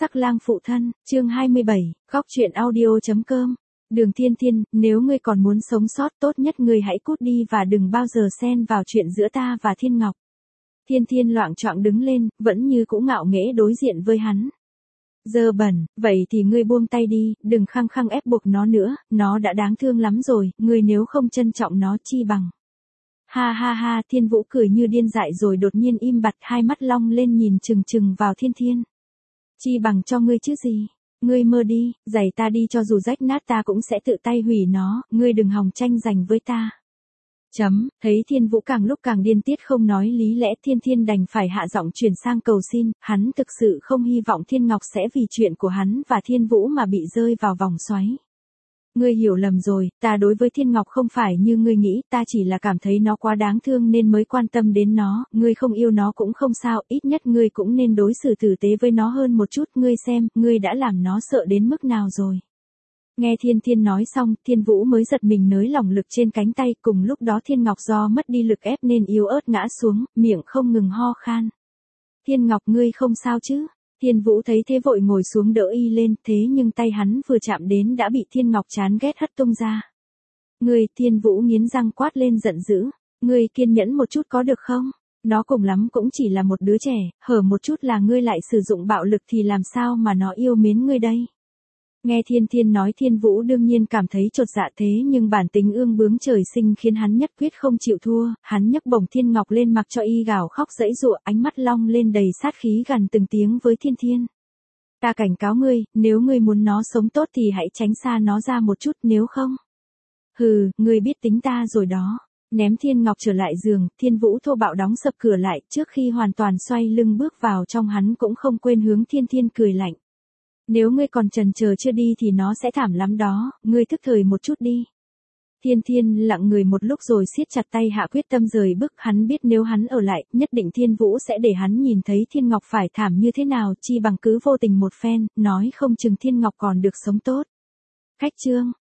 Sắc lang phụ thân, chương 27, góc truyện audio.com. Đường Thiên Thiên, nếu ngươi còn muốn sống sót tốt nhất ngươi hãy cút đi và đừng bao giờ xen vào chuyện giữa ta và Thiên Ngọc. Thiên Thiên loạng choạng đứng lên, vẫn như cũ ngạo nghễ đối diện với hắn. Dơ bẩn, vậy thì ngươi buông tay đi, đừng khăng khăng ép buộc nó nữa, nó đã đáng thương lắm rồi, ngươi nếu không trân trọng nó chi bằng. Ha ha ha, Thiên Vũ cười như điên dại rồi đột nhiên im bặt, hai mắt long lên nhìn chừng chừng vào Thiên Thiên. Chi bằng cho ngươi chứ gì? Ngươi mơ đi, giày ta đi cho dù rách nát ta cũng sẽ tự tay hủy nó, ngươi đừng hòng tranh giành với ta. Thấy Thiên Vũ càng lúc càng điên tiết không nói lý lẽ, Thiên Thiên đành phải hạ giọng chuyển sang cầu xin, hắn thực sự không hy vọng Thiên Ngọc sẽ vì chuyện của hắn và Thiên Vũ mà bị rơi vào vòng xoáy. Ngươi hiểu lầm rồi, ta đối với Thiên Ngọc không phải như ngươi nghĩ, ta chỉ là cảm thấy nó quá đáng thương nên mới quan tâm đến nó, ngươi không yêu nó cũng không sao, ít nhất ngươi cũng nên đối xử tử tế với nó hơn một chút, ngươi xem, ngươi đã làm nó sợ đến mức nào rồi. Nghe Thiên Thiên nói xong, Thiên Vũ mới giật mình nới lỏng lực trên cánh tay, cùng lúc đó Thiên Ngọc do mất đi lực ép nên yếu ớt ngã xuống, miệng không ngừng ho khan. Thiên Ngọc ngươi không sao chứ? Thiên Vũ thấy thế vội ngồi xuống đỡ y lên, thế nhưng tay hắn vừa chạm đến đã bị Thiên Ngọc chán ghét hất tung ra. Ngươi, Thiên Vũ nghiến răng quát lên giận dữ, ngươi kiên nhẫn một chút có được không? Nó cùng lắm cũng chỉ là một đứa trẻ, hở một chút là ngươi lại sử dụng bạo lực thì làm sao mà nó yêu mến ngươi đây? Nghe Thiên Thiên nói Thiên Vũ đương nhiên cảm thấy chột dạ, thế nhưng bản tính ương bướng trời sinh khiến hắn nhất quyết không chịu thua, hắn nhấc bổng Thiên Ngọc lên mặc cho y gào khóc giãy giụa, ánh mắt long lên đầy sát khí gằn từng tiếng với Thiên Thiên. Ta cảnh cáo ngươi, nếu ngươi muốn nó sống tốt thì hãy tránh xa nó ra một chút, nếu không. Hừ, ngươi biết tính ta rồi đó. Ném Thiên Ngọc trở lại giường, Thiên Vũ thô bạo đóng sập cửa lại, trước khi hoàn toàn xoay lưng bước vào trong hắn cũng không quên hướng Thiên Thiên cười lạnh. Nếu ngươi còn chần chờ chưa đi thì nó sẽ thảm lắm đó, ngươi thức thời một chút đi. Thiên Thiên lặng người một lúc rồi siết chặt tay hạ quyết tâm rời bước, hắn biết nếu hắn ở lại, nhất định Thiên Vũ sẽ để hắn nhìn thấy Thiên Ngọc phải thảm như thế nào, chi bằng cứ vô tình một phen, nói không chừng Thiên Ngọc còn được sống tốt. Khách chương.